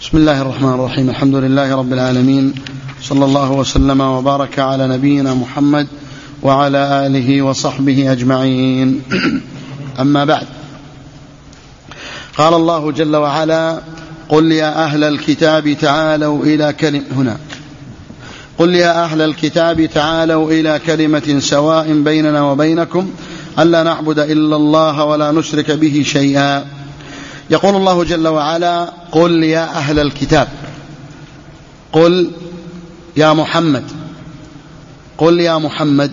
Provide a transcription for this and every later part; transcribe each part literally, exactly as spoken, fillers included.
بسم الله الرحمن الرحيم. الحمد لله رب العالمين، صلى الله وسلم وبارك على نبينا محمد وعلى آله وصحبه أجمعين. أما بعد، قال الله جل وعلا: قل يا أهل الكتاب تعالوا إلى كلمة هنا قل يا أهل الكتاب تعالوا إلى كلمة سواء بيننا وبينكم ألا نعبد إلا الله ولا نشرك به شيئا. يقول الله جل وعلا: قل يا أهل الكتاب، قل يا محمد، قل يا محمد.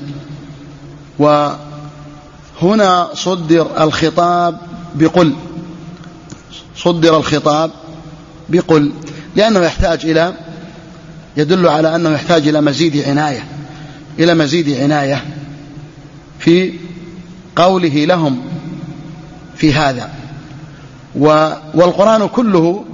وهنا صدر الخطاب بقل، صدر الخطاب بقل لأنه يحتاج إلى يدل على أنه يحتاج إلى مزيد عناية إلى مزيد عناية في قوله لهم في هذا. والقرآن كله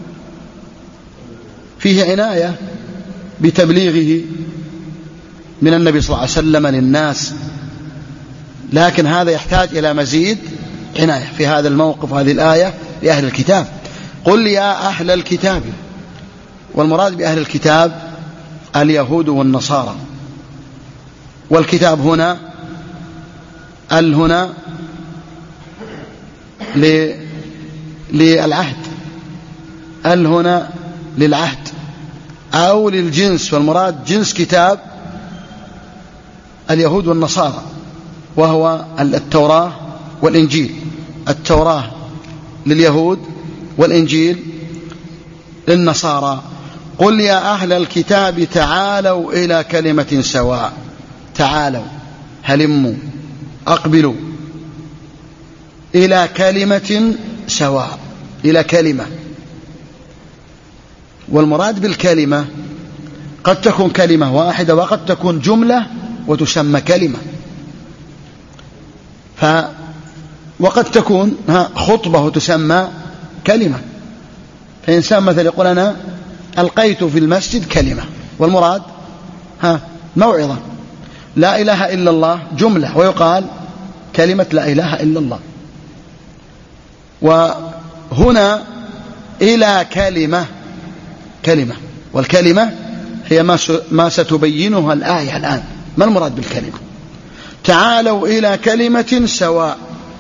فيه عناية بتبليغه من النبي صلى الله عليه وسلم للناس، لكن هذا يحتاج إلى مزيد عناية في هذا الموقف، هذه الآية لأهل الكتاب. قل يا أهل الكتاب، والمراد بأهل الكتاب اليهود والنصارى. والكتاب هنا ال هنا للعهد، ال هنا للعهد أو للجنس، والمراد جنس كتاب اليهود والنصارى، وهو التوراة والإنجيل. التوراة لليهود والإنجيل للنصارى. قل يا أهل الكتاب تعالوا إلى كلمة سواء، تعالوا، هلموا، أقبلوا إلى كلمة سواء، إلى كلمة. والمراد بالكلمة قد تكون كلمة واحدة وقد تكون جملة وتسمى كلمة، ف وقد تكون خطبة وتسمى كلمة. فإنسان مثلا يقول: أنا ألقيت في المسجد كلمة، والمراد ها موعظة. لا إله إلا الله جملة، ويقال كلمة لا إله إلا الله. وهنا إلى كلمة، كلمة، والكلمة هي ما ستبينها الآية الآن. ما المراد بالكلمة؟ تعالوا إلى كلمة سواء،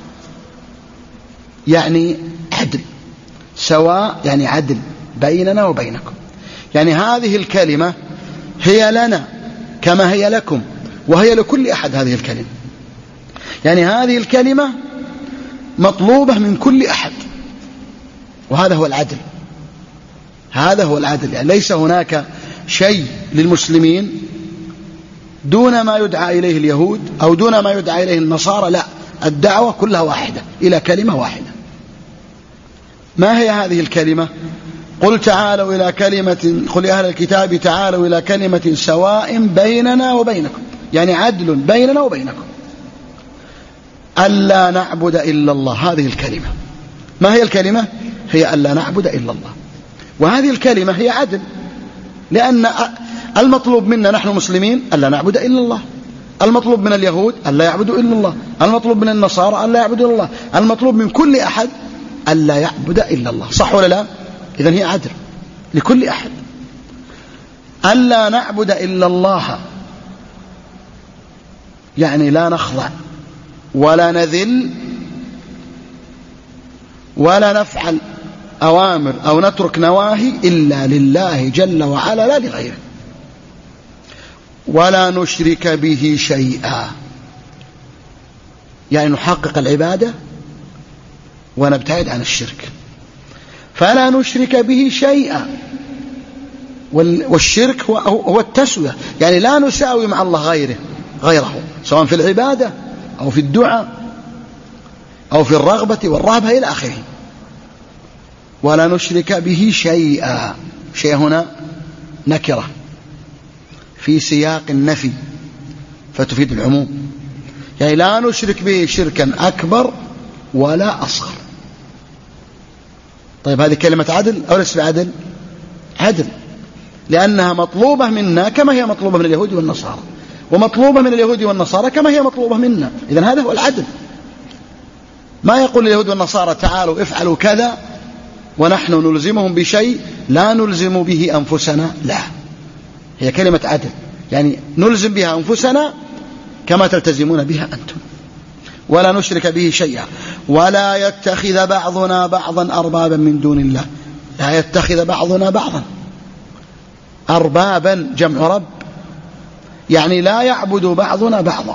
يعني عدل، سواء يعني عدل بيننا وبينكم، يعني هذه الكلمة هي لنا كما هي لكم، وهي لكل أحد. هذه الكلمة يعني هذه الكلمة مطلوبة من كل أحد، وهذا هو العدل. هذا هو العدل، يعني ليس هناك شيء للمسلمين دون ما يدعى إليه اليهود أو دون ما يدعى إليه النصارى، لا، الدعوة كلها واحدة إلى كلمة واحدة. ما هي هذه الكلمة؟ قل تعالوا إلى كلمة قل يا أهل الكتاب تعالوا إلى كلمة سواء بيننا وبينكم، يعني عدل بيننا وبينكم، ألا نعبد إلا الله. هذه الكلمة. ما هي الكلمة؟ هي ألا نعبد إلا الله. وهذه الكلمة هي عدل، لأن المطلوب منا نحن مسلمين ألا نعبد إلا الله، المطلوب من اليهود ألا يعبدوا إلا الله، المطلوب من النصارى ألا يعبدوا إلا الله، المطلوب من كل أحد ألا يعبد إلا الله. صح ولا لا؟ إذن هي عدل لكل أحد. ألا نعبد إلا الله يعني لا نخضع ولا نذل ولا نفعل أوامر أو نترك نواهي إلا لله جل وعلا لا لغيره، ولا نشرك به شيئا، يعني نحقق العبادة ونبتعد عن الشرك. فلا نشرك به شيئا، والشرك هو, هو التسوية، يعني لا نساوي مع الله غيره غيره سواء في العبادة أو في الدعاء أو في الرغبة والرهبة إلى آخره. ولا نشرك به شيئا، شيء هنا نكرة في سياق النفي فتفيد العموم، يعني لا نشرك به شركا أكبر ولا أصغر. طيب هذه كلمة عدل أو ليس بعدل؟ عدل، لأنها مطلوبة منا كما هي مطلوبة من اليهود والنصارى، ومطلوبة من اليهود والنصارى كما هي مطلوبة منا. إذن هذا هو العدل. ما يقول اليهود والنصارى تعالوا افعلوا كذا ونحن نلزمهم بشيء لا نلزم به أنفسنا، لا، هي كلمة عدل، يعني نلزم بها أنفسنا كما تلتزمون بها أنتم، ولا نشرك به شيئا، ولا يتخذ بعضنا بعضا أربابا من دون الله، لا يتخذ بعضنا بعضا أربابا، جمع رب، يعني لا يعبد بعضنا بعضا،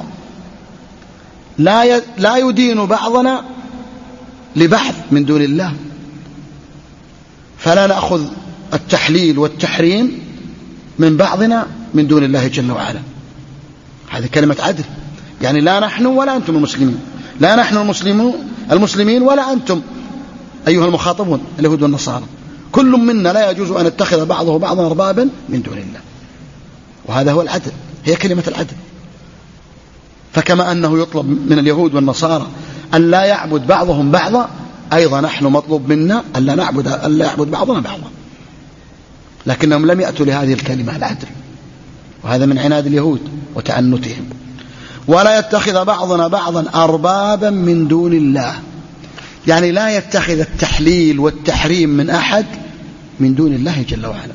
لا لا يدين بعضنا لبعض من دون الله، فلا نأخذ التحليل والتحريم من بعضنا من دون الله جل وعلا. هذه كلمة عدل، يعني لا نحن ولا أنتم المسلمين، لا نحن المسلمون المسلمين ولا أنتم أيها المخاطبون اليهود والنصارى، كل منا لا يجوز أن يتخذ بعضه بعضا أربابا من دون الله، وهذا هو العدل، هي كلمة العدل. فكما أنه يطلب من اليهود والنصارى أن لا يعبد بعضهم بعضا، أيضا نحن مطلوب منا أن لا نعبد أن لا يعبد بعضنا بعضا، لكنهم لم يأتوا لهذه الكلمة العدل، وهذا من عناد اليهود وتعنتهم. ولا يتخذ بعضنا بعضا أربابا من دون الله، يعني لا يتخذ التحليل والتحريم من أحد من دون الله جل وعلا.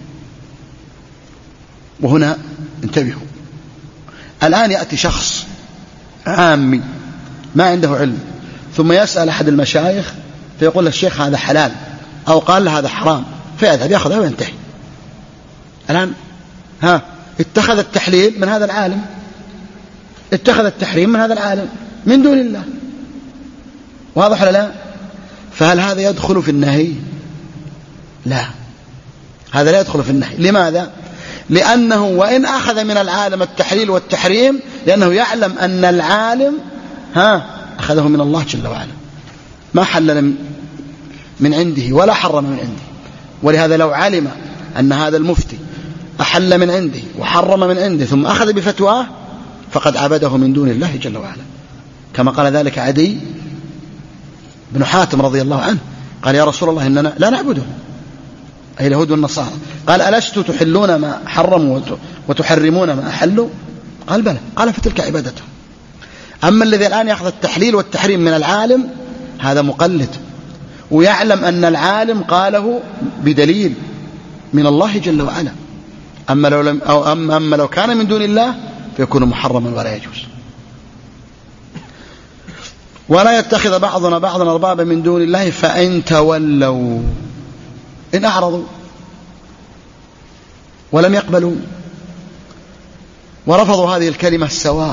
وهنا انتبهوا، الآن يأتي شخص عامي ما عنده علم، ثم يسأل أحد المشايخ فيقول الشيخ هذا حلال، أو قال له هذا حرام، فيذهب يأخذها وينتهي. الآن ها اتخذ التحليل من هذا العالم، اتخذ التحريم من هذا العالم من دون الله، واضح ولا لا؟ فهل هذا يدخل في النهي؟ لا، هذا لا يدخل في النهي. لماذا؟ لأنه وإن أخذ من العالم التحليل والتحريم، لأنه يعلم أن العالم ها أخذه من الله جل وعلا، ما حلل من عنده ولا حرم من عنده. ولهذا لو علم أن هذا المفتي أحل من عنده وحرم من عنده ثم أخذ بفتواه، فقد عبده من دون الله جل وعلا، كما قال ذلك عدي بن حاتم رضي الله عنه، قال يا رسول الله إننا لا نعبده، أي اليهود والنصارى، قال ألست تحلون ما حرموا وتحرمون ما أحلوا؟ قال بلى، قال فتلك عبادته. أما الذي الآن يأخذ التحليل والتحريم من العالم، هذا مقلد، ويعلم أن العالم قاله بدليل من الله جل وعلا. أما لو, لم أو أما, أما لو كان من دون الله فيكون محرما ولا يجوز. ولا يتخذ بعضنا بعضا أربابا من دون الله فإن تولوا، إن أعرضوا ولم يقبلوا ورفضوا هذه الكلمة السواء،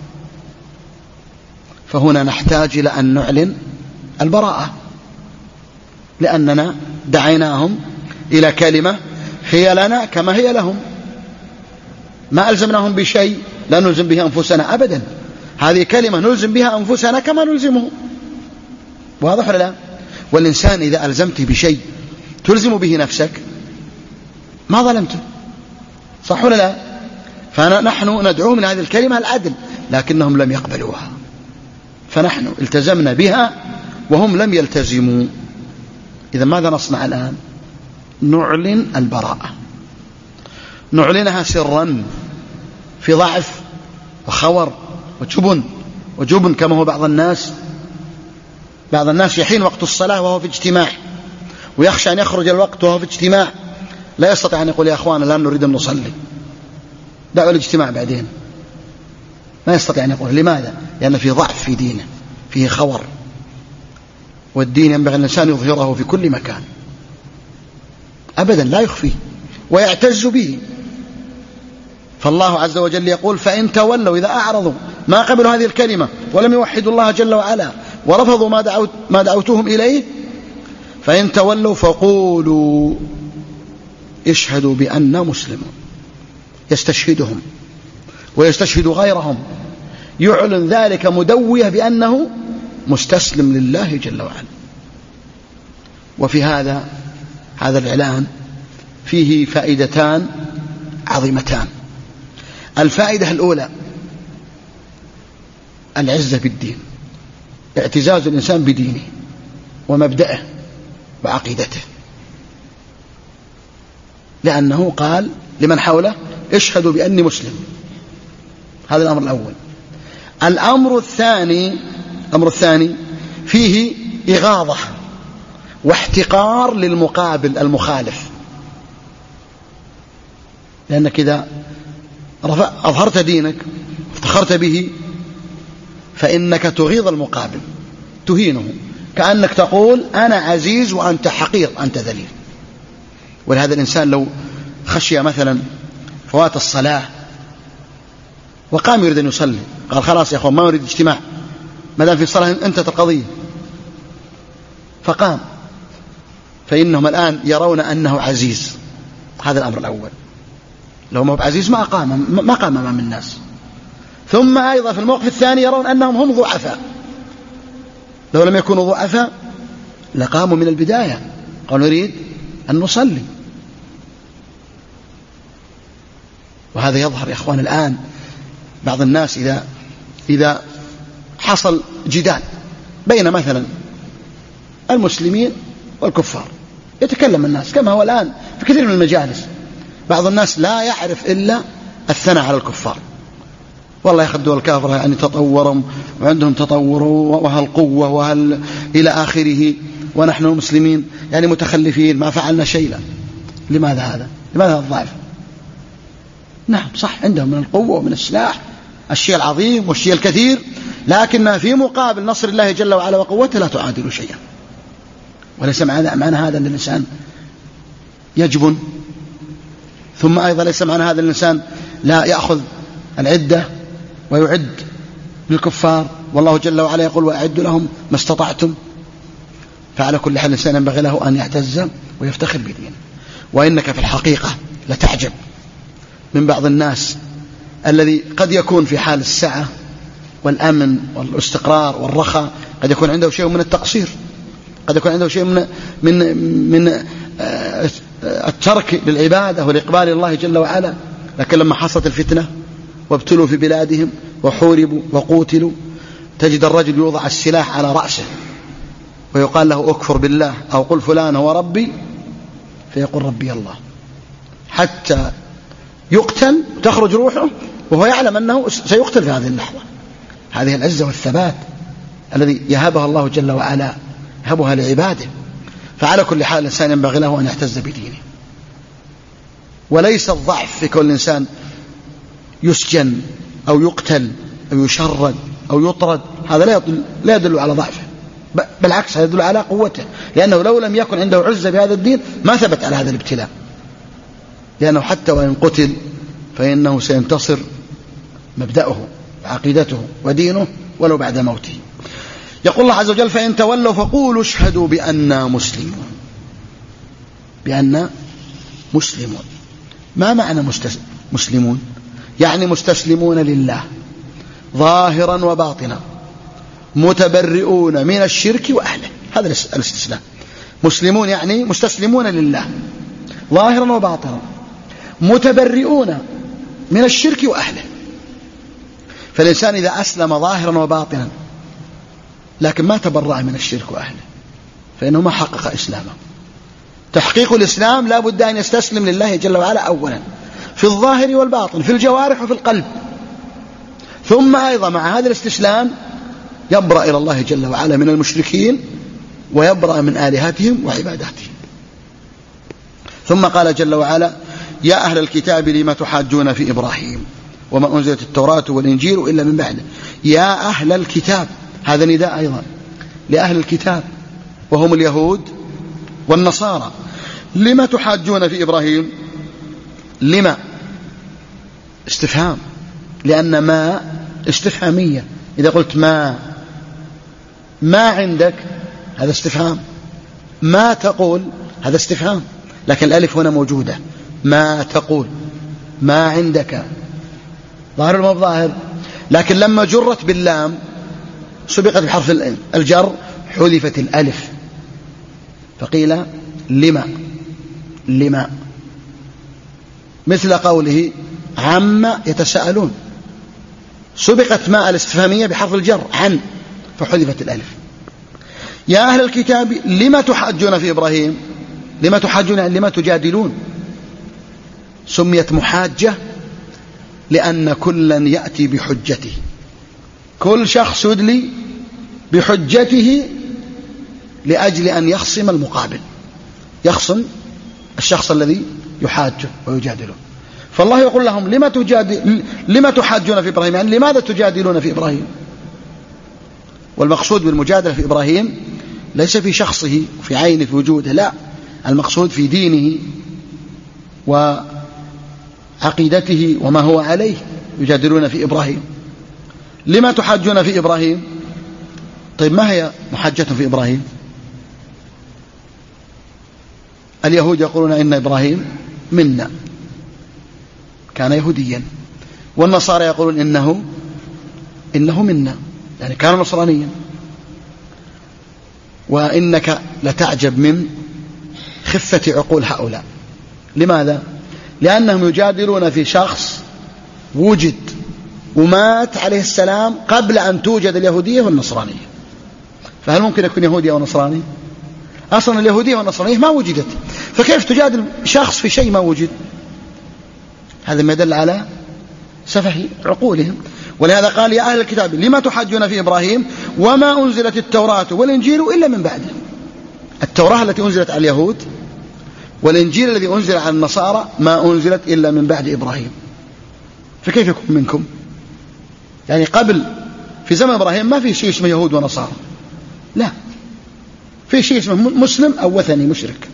فهنا نحتاج إلى أن نعلن البراءة، لأننا دعيناهم إلى كلمة هي لنا كما هي لهم، ما ألزمناهم بشيء لا نلزم به أنفسنا أبدا، هذه كلمة نلزم بها أنفسنا كما نلزمه، واضح ولا لا؟ والإنسان إذا ألزمته بشيء تلزم به نفسك ما ظلمته، صح ولا لا؟ فنحن ندعوهم إلى هذه الكلمة العدل، لكنهم لم يقبلوها، فنحن التزمنا بها وهم لم يلتزموا. إذا ماذا نصنع الآن؟ نعلن البراءة، نعلنها سرا في ضعف وخور وجبن وجبن كما هو بعض الناس. بعض الناس يحين وقت الصلاة وهو في اجتماع، ويخشى أن يخرج الوقت وهو في اجتماع، لا يستطيع أن يقول يا أخوان الآن نريد أن نصلي، دعوا الاجتماع بعدين، ما يستطيع أن يقول. لماذا؟ لأن فيه ضعف في دينه، فيه خور، والدين ينبغي الإنسان يظهره في كل مكان أبدا، لا يخفيه ويعتز به. فالله عز وجل يقول فإن تولوا، إذا أعرضوا ما قبلوا هذه الكلمة ولم يوحدوا الله جل وعلا ورفضوا ما, دعوت ما دعوتهم إليه، فإن تولوا فقولوا اشهدوا بأننا مسلمون، يستشهدهم ويستشهد غيرهم، يعلن ذلك مدوية بأنه مستسلم لله جل وعلا. وفي هذا هذا الإعلان فيه فائدتان عظيمتان. الفائدة الأولى العزة بالدين، اعتزاز الإنسان بدينه ومبدأه وعقيدته، لأنه قال لمن حوله اشهدوا بأني مسلم. هذا الأمر الأول. الأمر الثاني الأمر الثاني فيه إغاظة واحتقار للمقابل المخالف، لأنك إذا أظهرت دينك وافتخرت به فإنك تغيظ المقابل، تهينه، كأنك تقول أنا عزيز وأنت حقير، أنت ذليل. ولهذا الإنسان لو خشي مثلا فوات الصلاة وقام يريد أن يصلي، قال خلاص يا أخوان ما أريد اجتماع ما دام في الصلاة انتهت القضية، فقام، فإنهم الآن يرون أنه عزيز. هذا الأمر الأول. لو ما هو عزيز ما قام ما قام أمام الناس. ثم أيضا في الموقف الثاني يرون أنهم هم ضعفاء، لو لم يكونوا ضعفاء لقاموا من البداية، قالوا نريد أن نصلي. وهذا يظهر يا إخوان الآن. بعض الناس إذا إذا حصل جدال بين مثلا المسلمين والكفار، يتكلم الناس كما هو الآن في كثير من المجالس. بعض الناس لا يعرف إلا الثناء على الكفار، والله يخدوا الكافر يعني تطوروا وعندهم تطور وهالقوة وهال إلى آخره، ونحن المسلمين يعني متخلفين ما فعلنا شيئا. لماذا هذا؟ لماذا هذا الضعف؟ نعم صح عندهم من القوة ومن السلاح الشيء العظيم والشيء الكثير، لكن في مقابل نصر الله جل وعلا وقوته لا تعادل شيئا. وليس معنى هذا أن الإنسان يجبن، ثم أيضا ليس معنى هذا الإنسان لا يأخذ العدة ويعد للكفار، والله جل وعلا يقول وأعدوا لهم ما استطعتم. فعلى كل حال الإنسان ينبغي له أن يعتز ويفتخر بدينه. وإنك في الحقيقة لتعجب من بعض الناس الذي قد يكون في حال السعة والأمن والاستقرار والرخاء، قد يكون عنده شيء من التقصير، قد يكون عنده شيء من من من الترك للعبادة والإقبال إلى الله جل وعلا، لكن لما حصلت الفتنة وابتلوا في بلادهم وحوربوا وقوتلوا، تجد الرجل يوضع السلاح على رأسه ويقال له أكفر بالله أو قل فلان هو ربي، فيقول ربي الله، حتى يقتل تخرج روحه وهو يعلم أنه سيقتل في هذه اللحظة. هذه العزة والثبات الذي يهبها الله جل وعلا يهبها لعباده. فعلى كل حال الإنسان ينبغي له أن يعتز بدينه، وليس الضعف في كل الإنسان يسجن أو يقتل أو يشرد أو يطرد، هذا لا يدل, لا يدل على ضعفه، بالعكس هذا يدل على قوته، لأنه لو لم يكن عنده عزة بهذا الدين ما ثبت على هذا الابتلاء، لأنه حتى وإن قتل فإنه سينتصر مبدأه وعقيدته ودينه ولو بعد موته. يقول الله عز وجل فإن تولوا فقولوا اشهدوا بأننا مسلمون. بأننا مسلمون، ما معنى مسلمون؟ يعني مستسلمون لله ظاهرا وباطنا، متبرئون من الشرك وأهله. هذا الاستسلام. مسلمون يعني مستسلمون لله ظاهرا وباطنا، متبرئون من الشرك وأهله. فالإنسان إذا أسلم ظاهرا وباطنا لكن ما تبرأ من الشرك وأهله فإنه ما حقق إسلامه. تحقيق الإسلام لا بد أن يستسلم لله جل وعلا أولا في الظاهر والباطن، في الجوارح وفي القلب، ثم أيضا مع هذا الاستسلام يبرأ إلى الله جل وعلا من المشركين ويبرأ من آلهتهم وعباداتهم. ثم قال جل وعلا يا أهل الكتاب لما تحاجون في إبراهيم وما أنزلت التوراة والإنجيل إلا من بعده. يا أهل الكتاب، هذا نداء أيضا لأهل الكتاب وهم اليهود والنصارى. لما تحاجون في إبراهيم؟ لما استفهام، لأن ما استفهامية. إذا قلت ما ما عندك هذا استفهام، ما تقول هذا استفهام، لكن الألف هنا موجودة. ما تقول، ما عندك، ظاهر ولا مو ظاهر؟ لكن لما جرت باللام سبقت بحرف الجر حذفت الألف فقيل لما لما مثل قوله عما يتساءلون، سبقت ما الاستفهامية بحرف الجر عن فحذفت الألف. يا أهل الكتاب لما تحاجون في إبراهيم؟ لما تحاجون يعني لما تجادلون. سميت محاجة لأن كلا يأتي بحجته، كل شخص يدلي بحجته لأجل أن يخصم المقابل، يخصم الشخص الذي يحاجه ويجادله. فالله يقول لهم لما, تجادل لما تحاجون في إبراهيم، يعني لماذا تجادلون في إبراهيم؟ والمقصود بالمجادلة في إبراهيم ليس في شخصه في عينه في وجوده، لا، المقصود في دينه وعقيدته وما هو عليه، يجادلون في إبراهيم. لما تحاجون في إبراهيم؟ طيب ما هي محجتهم في إبراهيم؟ اليهود يقولون إن إبراهيم منا، كان يهوديا، والنصارى يقولون إنه إنه منا، يعني كان نصرانيا. وإنك لتعجب من خفة عقول هؤلاء. لماذا؟ لأنهم يجادلون في شخص وجد ومات عليه السلام قبل أن توجد اليهودية والنصرانية. فهل ممكن يكون يهودي أو نصراني؟ أصلا اليهودية والنصرانية ما وجدت، فكيف تجادل شخص في شيء ما وجد؟ هذا ما يدل على سفه عقولهم. ولهذا قال يا أهل الكتاب لما تحاجون في إبراهيم وما أنزلت التوراة والإنجيل إلا من بعده. التوراة التي أنزلت على اليهود والإنجيل الذي أنزل على النصارى ما أنزلت إلا من بعد إبراهيم، فكيف يكون منكم؟ يعني قبل في زمن إبراهيم ما في شيء اسمه يهود ونصارى، لا، في شيء اسمه مسلم أو وثني مشرك،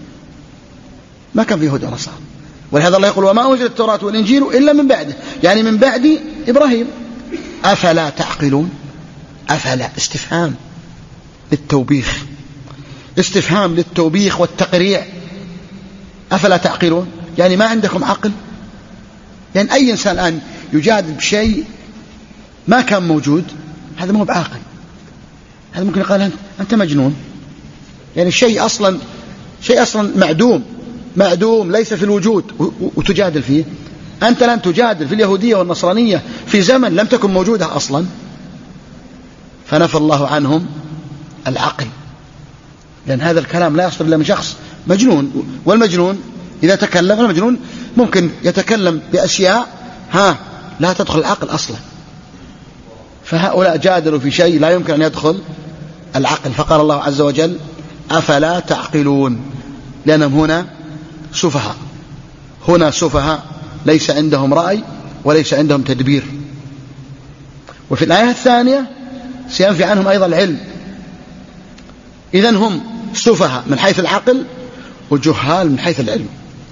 ما كان في يهود ونصارى. ولهذا الله يقول وما أنزلت التوراة والإنجيل إلا من بعده، يعني من بعد إبراهيم. أفلا تعقلون؟ أفلا استفهام للتوبيخ، استفهام للتوبيخ والتقريع. أفلا تعقلون يعني ما عندكم عقل؟ يعني أي إنسان الآن يجادل بشيء ما كان موجود، هذا ما هو بعاقل، هذا ممكن يقال أنت مجنون. يعني الشيء أصلا شيء أصلا معدوم معدوم ليس في الوجود وتجادل فيه. أنت لن تجادل في اليهودية والنصرانية في زمن لم تكن موجودة أصلا. فنفى الله عنهم العقل، لأن هذا الكلام لا يصدر إلا من شخص مجنون، والمجنون إذا تكلم المجنون ممكن يتكلم بأشياء ها لا تدخل العقل أصلا. فهؤلاء جادلوا في شيء لا يمكن أن يدخل العقل. فقال الله عز وجل أفلا تعقلون، لأنهم هنا سفهاء، هنا سفهاء ليس عندهم رأي وليس عندهم تدبير. وفي الآية الثانية سينفي عنهم أيضا العلم. إذن هم سفهاء من حيث العقل وجهال من حيث العلم.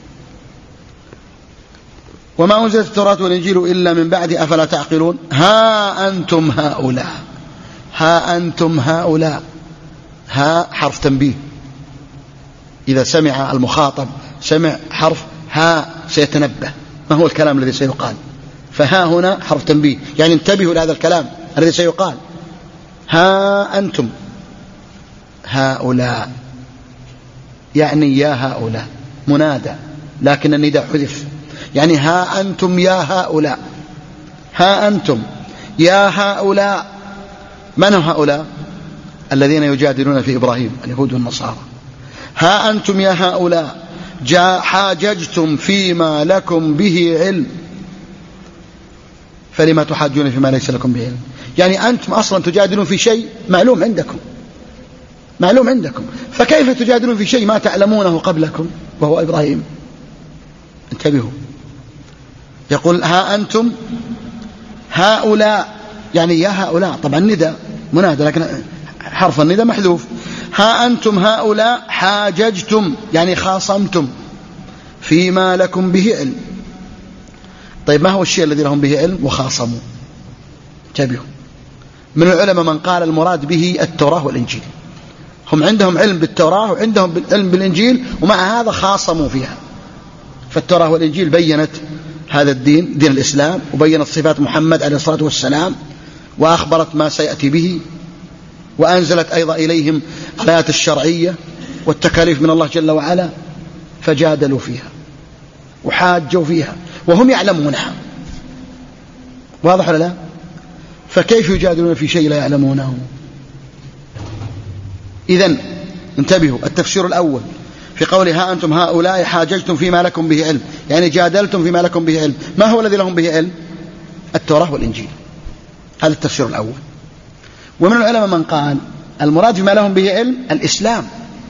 وما أنزلت التوراة والإنجيل إلا من بعد أفلا تعقلون ها أنتم هؤلاء. ها أنتم هؤلاء، ها حرف تنبيه. إذا سمع المخاطب سمع حرف ها سيتنبه ما هو الكلام الذي سيقال. فها هنا حرف تنبيه، يعني انتبهوا لهذا الكلام الذي سيقال. ها أنتم هؤلاء، يعني يا هؤلاء منادى لكن النداء حذف، يعني ها أنتم يا هؤلاء. ها أنتم يا هؤلاء. من هم هؤلاء؟ الذين يجادلون في إبراهيم، اليهود والنصارى. ها أنتم يا هؤلاء حاججتم فيما لكم به علم فلما تحاجون فيما ليس لكم به علم. يعني أنتم أصلا تجادلون في شيء معلوم عندكم، معلوم عندكم، فكيف تجادلون في شيء ما تعلمونه قبلكم وهو إبراهيم؟ انتبهوا. يقول ها أنتم هؤلاء، يعني يا هؤلاء، طبعا ندى منادى لكن حرف الندى محذوف. ها أنتم هؤلاء حاججتم يعني خاصمتم فيما لكم به علم. طيب ما هو الشيء الذي لهم به علم وخاصموا؟ انتبهوا. من العلماء من قال المراد به التوراة والإنجيل، هم عندهم علم بالتوراة وعندهم علم بالإنجيل ومع هذا خاصموا فيها. فالتوراة والإنجيل بيّنت هذا الدين، دين الإسلام، وبيّنت صفات محمد عليه الصلاة والسلام وأخبرت ما سيأتي به، وأنزلت أيضا إليهم الآيات الشرعية والتكاليف من الله جل وعلا، فجادلوا فيها وحاجوا فيها وهم يعلمونها. واضح ولا لا؟ فكيف يجادلون في شيء لا يعلمونه؟ إذن انتبهوا. التفسير الأول في قوله ها أنتم هؤلاء حاججتم فيما لكم به علم، يعني جادلتم فيما لكم به علم. ما هو الذي لهم به علم؟ التوراة والإنجيل. هذا التفسير الأول. ومن العلماء من قال المراد فيما لهم به علم الإسلام.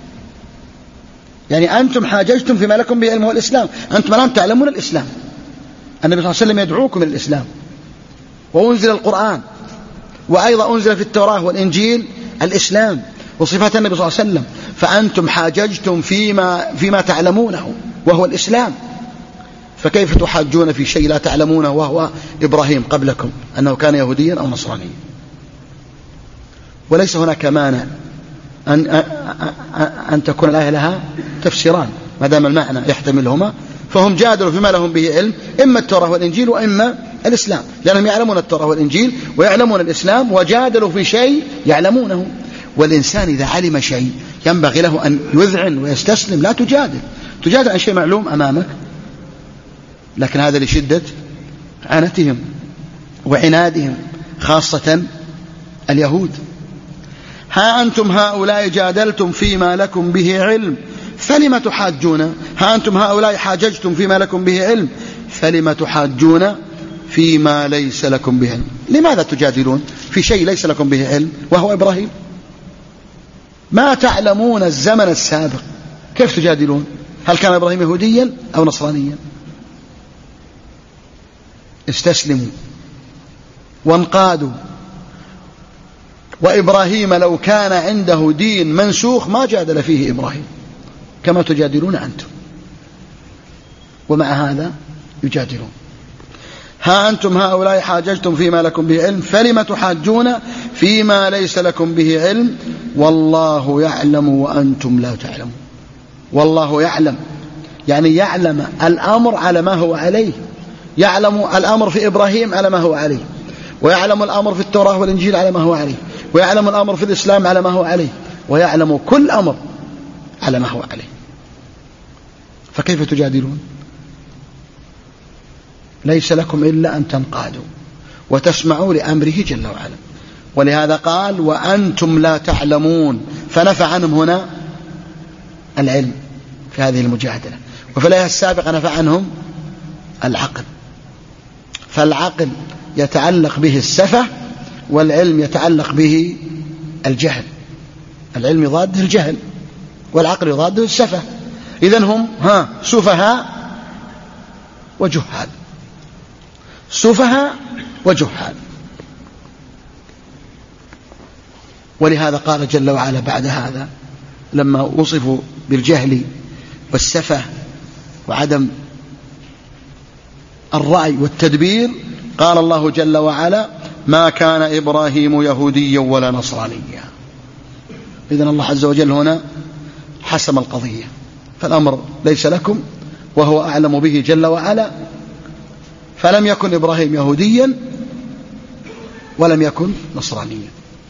يعني أنتم حاججتم فيما لكم به علم هو الإسلام، أنتم الآن تعلمون الإسلام، النبي صلى الله عليه وسلم يدعوكم إلى الإسلام، وأنزل القرآن، وأيضا أنزل في التوراة والإنجيل الإسلام وصفات النبي صلى الله عليه وسلم، فأنتم حاججتم فيما, فيما تعلمونه وهو الإسلام، فكيف تحاجون في شيء لا تعلمونه وهو إبراهيم قبلكم أنه كان يهوديا أو نصرانيا؟ وليس هناك مانع أن, أن تكون الآية لها تفسيران ما دام المعنى يحتملهما، فهم جادلوا فيما لهم به علم، إما التوراة والإنجيل وإما الإسلام، لأنهم يعلمون التوراة والإنجيل ويعلمون الإسلام، وجادلوا في شيء يعلمونه. والإنسان إذا علم شيء ينبغي له أن يذعن ويستسلم، لا تجادل تجادل عن شيء معلوم أمامك. لكن هذا لشدة عنتهم وعنادهم، خاصة اليهود. ها أنتم هؤلاء جادلتم فيما لكم به علم فلم تحاجون، ها أنتم هؤلاء حاججتم فيما لكم به علم فلم تحاجون فيما ليس لكم به علم. لماذا تجادلون في شيء ليس لكم به علم وهو إبراهيم؟ ما تعلمون الزمن السابق، كيف تجادلون؟ هل كان إبراهيم يهوديا أو نصرانيا؟ استسلموا وانقادوا. وإبراهيم لو كان عنده دين منسوخ ما جادل فيه إبراهيم كما تجادلون أنتم، ومع هذا يجادلون. ها أنتم هؤلاء حاججتم فيما لكم به علم فلم تحاجون فيما ليس لكم به علم والله يعلم وأنتم لا تعلمون. والله يعلم يعني يعلم الأمر على ما هو عليه، يعلم الأمر في إبراهيم على ما هو عليه، ويعلم الأمر في التوراة والإنجيل على ما هو عليه، ويعلم الأمر في الإسلام على ما هو عليه، ويعلم كل أمر على ما هو عليه. فكيف تجادلون؟ ليس لكم إلا أن تنقادوا وتسمعوا لأمره جل وعلا. ولهذا قال وأنتم لا تعلمون، فنفى عنهم هنا العلم في هذه المجادلة، وفي الآية السابقة نفى عنهم العقل. فالعقل يتعلق به السفه، والعلم يتعلق به الجهل. العلم يضاده الجهل، والعقل يضاده السفه. إذن هم ها سفهاء وجهال، سفهاء وجهال. ولهذا قال جل وعلا بعد هذا لما وصفوا بالجهل والسفه وعدم الرأي والتدبير، قال الله جل وعلا ما كان إبراهيم يهوديا ولا نصرانيا. إذن الله عز وجل هنا حسم القضية، فالأمر ليس لكم وهو أعلم به جل وعلا. فلم يكن إبراهيم يهوديا ولم يكن نصرانيا.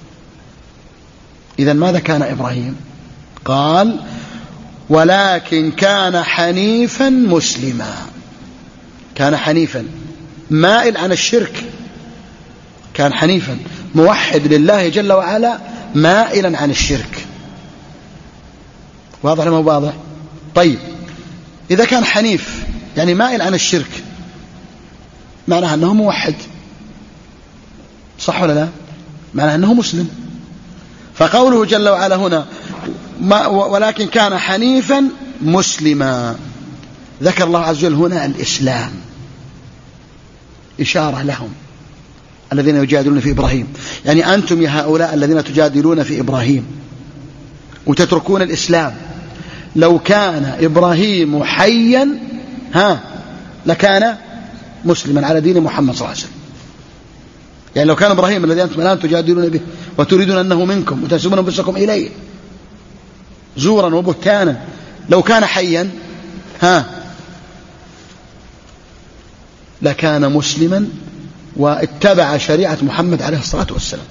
إذن ماذا كان إبراهيم؟ قال ولكن كان حنيفا مسلما. كان حنيفا مائل عن الشرك، كان حنيفا موحد لله جل وعلا مائلا عن الشرك. واضح لما هو واضح؟ طيب إذا كان حنيف يعني مائل عن الشرك، معناها أنه موحد، صح ولا لا؟ معناها أنه مسلم. فقوله جل وعلا هنا ولكن كان حنيفا مسلما، ذكر الله عز وجل هنا الإسلام إشارة لهم الذين يجادلون في إبراهيم. يعني أنتم يا هؤلاء الذين تجادلون في إبراهيم وتتركون الإسلام، لو كان إبراهيم حيا ها لكان مسلما على دين محمد صلى الله عليه وسلم. يعني لو كان إبراهيم الذي أنتم الآن تجادلون به وتريدون أنه منكم وتنسبون أنفسكم إليه زورا وبهتانا، لو كان حيا ها لكان مسلما واتبع شريعة محمد عليه الصلاة والسلام.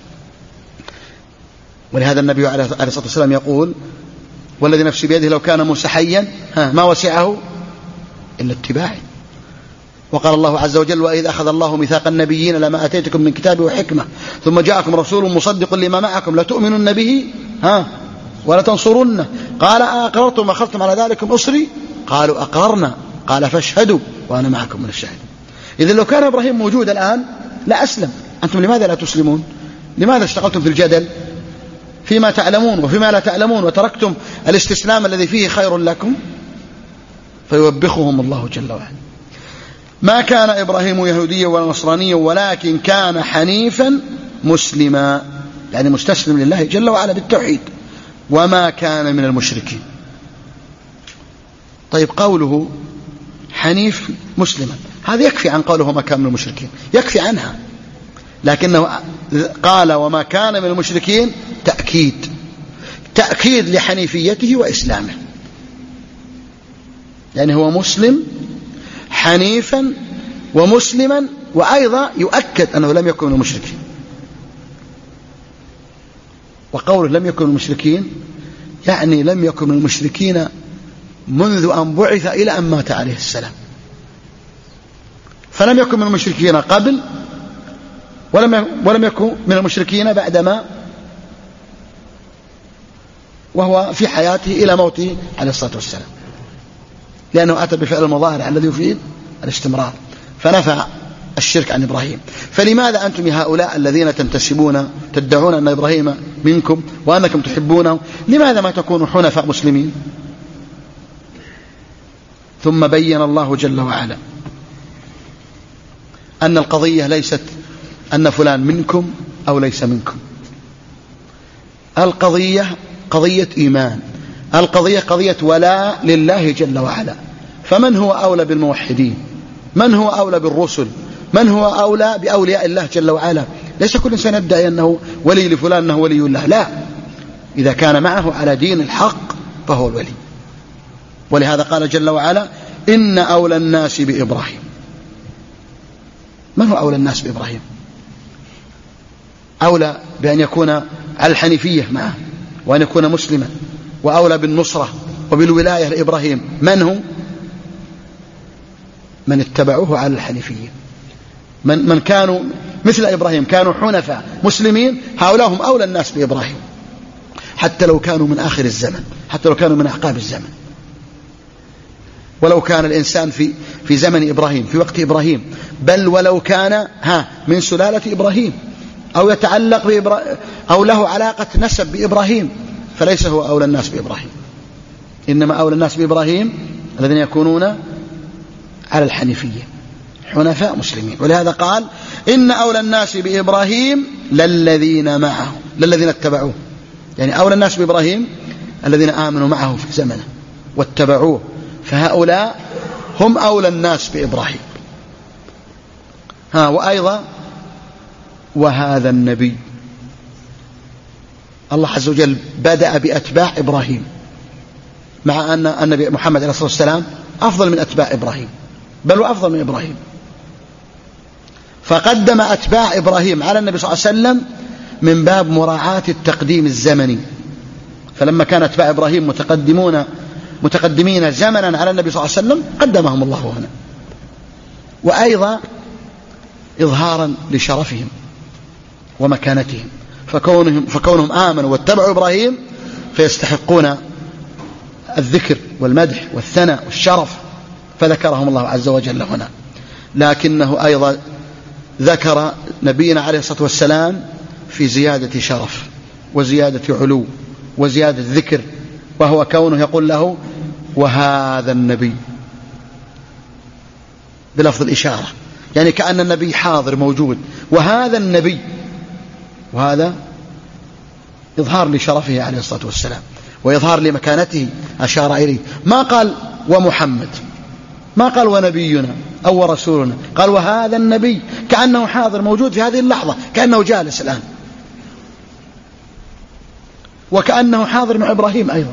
ولهذا النبي عليه الصلاة والسلام يقول والذي نفسي بيده لو كان موسى حيا ها ما وسعه إلا اتباعي. وقال الله عز وجل وإذ أخذ الله ميثاق النبيين لما أتيتكم من كتاب وحكمة ثم جاءكم رسول مصدق لما معكم لتؤمنن به ها ولا تنصرنه قال أقررتم وأخذتم على ذلكم أصري قالوا أقررنا قال فاشهدوا وأنا معكم من الشاهدين. إذن لو كان إبراهيم موجود الآن لا أسلم. أنتم لماذا لا تسلمون؟ لماذا اشتغلتم في الجدل؟ فيما تعلمون وفيما لا تعلمون وتركتم الاستسلام الذي فيه خير لكم، فيوبخهم الله جل وعلا. ما كان إبراهيم يهوديا ولا نصرانيا ولكن كان حنيفا مسلما، يعني مستسلم لله جل وعلا بالتوحيد، وما كان من المشركين. طيب قوله حنيف مسلما هذا يكفي عن قوله وما كان من المشركين، يكفي عنها، لكنه قال وما كان من المشركين تأكيد، تأكيد لحنيفيته وإسلامه، يعني هو مسلم حنيفا ومسلما، وأيضا يؤكد أنه لم يكن من المشركين. وقوله لم يكن من المشركين يعني لم يكن من المشركين منذ أن بعث إلى أن مات عليه السلام، فلم يكن من المشركين قبل ولم ولم يكن من المشركين بعدما وهو في حياته إلى موته عليه الصلاة والسلام، لأنه أتى بفعل المظاهر الذي يفيد الاستمرار، فنفع الشرك عن إبراهيم. فلماذا أنتم هؤلاء الذين تنتسبون تدعون أن إبراهيم منكم وأنكم تحبونه، لماذا ما تكونوا حنفاء مسلمين؟ ثم بين الله جل وعلا أن القضية ليست أن فلان منكم أو ليس منكم، القضية قضية إيمان، القضية قضية ولاء لله جل وعلا. فمن هو أولى بالموحدين؟ من هو أولى بالرسل؟ من هو أولى بأولياء الله جل وعلا؟ ليس كل إنسان يدعي أنه ولي لفلان أنه ولي الله، لا، إذا كان معه على دين الحق فهو الولي. ولهذا قال جل وعلا إن أولى الناس بإبراهيم. من هو أولى الناس بإبراهيم؟ أولى بأن يكون على الحنيفية معه وأن يكون مسلما، وأولى بالنصرة وبالولاية لإبراهيم من هم؟ من اتبعوه على الحنيفية، من, من كانوا مثل إبراهيم، كانوا حنفاء مسلمين، هؤلاء هم أولى الناس بإبراهيم، حتى لو كانوا من آخر الزمن، حتى لو كانوا من أعقاب الزمن. ولو كان الإنسان في في زمن إبراهيم في وقت إبراهيم، بل ولو كان ها من سلالة إبراهيم أو يتعلق بإبراهيم أو له علاقة نسب بإبراهيم، فليس هو أولى الناس بإبراهيم، إنما أولى الناس بإبراهيم الذين يكونون على الحنيفية حنفاء مسلمين. ولهذا قال إن أولى الناس بإبراهيم للذين معه، للذين اتبعوه، يعني أولى الناس بإبراهيم الذين آمنوا معه في زمنه واتبعوه، فهؤلاء هم أولى الناس بإبراهيم. ها وأيضا وهذا النبي، الله عز وجل بدأ بأتباع إبراهيم، مع أن النبي محمد عليه الصلاة والسلام أفضل من أتباع إبراهيم، بل وأفضل من إبراهيم، فقدم أتباع إبراهيم على النبي صلى الله عليه وسلم من باب مراعاة التقديم الزمني. فلما كان أتباع إبراهيم متقدمون متقدمين زمنا على النبي صلى الله عليه وسلم قدمهم الله هنا، وأيضا إظهارا لشرفهم ومكانتهم، فكونهم, فكونهم آمنوا واتبعوا إبراهيم فيستحقون الذكر والمدح والثناء والشرف، فذكرهم الله عز وجل هنا. لكنه أيضا ذكر نبينا عليه الصلاة والسلام في زيادة شرف وزيادة علو وزيادة ذكر، وهو كونه يقول له وهذا النبي بلفظ الإشارة، يعني كأن النبي حاضر موجود، وهذا النبي، وهذا إظهار لشرفه عليه الصلاة والسلام وإظهار لمكانته أشار إليه. ما قال ومحمد، ما قال ونبينا أو رسولنا، قال وهذا النبي، كأنه حاضر موجود في هذه اللحظة، كأنه جالس الآن، وكأنه حاضر مع إبراهيم أيضا.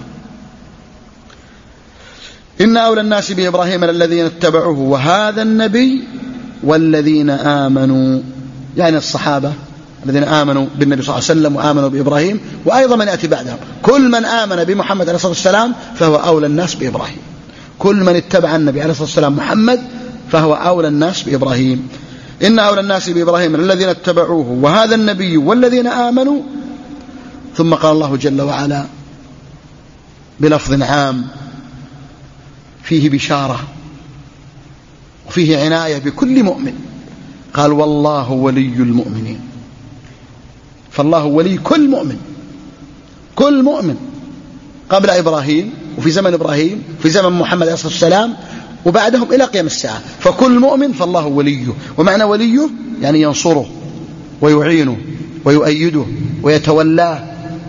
إن أولى الناس بإبراهيم الذين اتبعوه وهذا النبي والذين آمنوا، يعني الصحابة الذين آمنوا بالنبي صلى الله عليه وسلم وآمنوا بإبراهيم، وأيضا من يأتي بعدهم، كل من آمن بمحمد عليه الصلاة والسلام فهو أولى الناس بإبراهيم، كل من اتبع النبي عليه الصلاة والسلام محمد فهو أولى الناس بإبراهيم. إن أولى الناس بإبراهيم الذين اتبعوه وهذا النبي والذين آمنوا. ثم قال الله جل وعلا بلفظ عام فيه بشارة وفيه عناية بكل مؤمن، قال والله ولي المؤمنين، فالله ولي كل مؤمن كل مؤمن قبل إبراهيم وفي زمن إبراهيم في زمن محمد عليه الصلاة والسلام وبعدهم إلى قيام الساعة، فكل مؤمن فالله وليه. ومعنى وليه يعني ينصره ويعينه ويؤيده ويتولاه.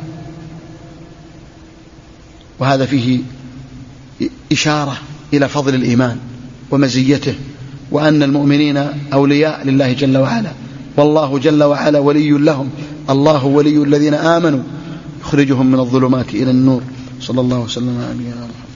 وهذا فيه إشارة إلى فضل الإيمان ومزيته، وأن المؤمنين أولياء لله جل وعلا، والله جل وعلا ولي لهم. الله ولي الذين آمنوا يخرجهم من الظلمات إلى النور. صلى الله وسلم على نبينا محمد.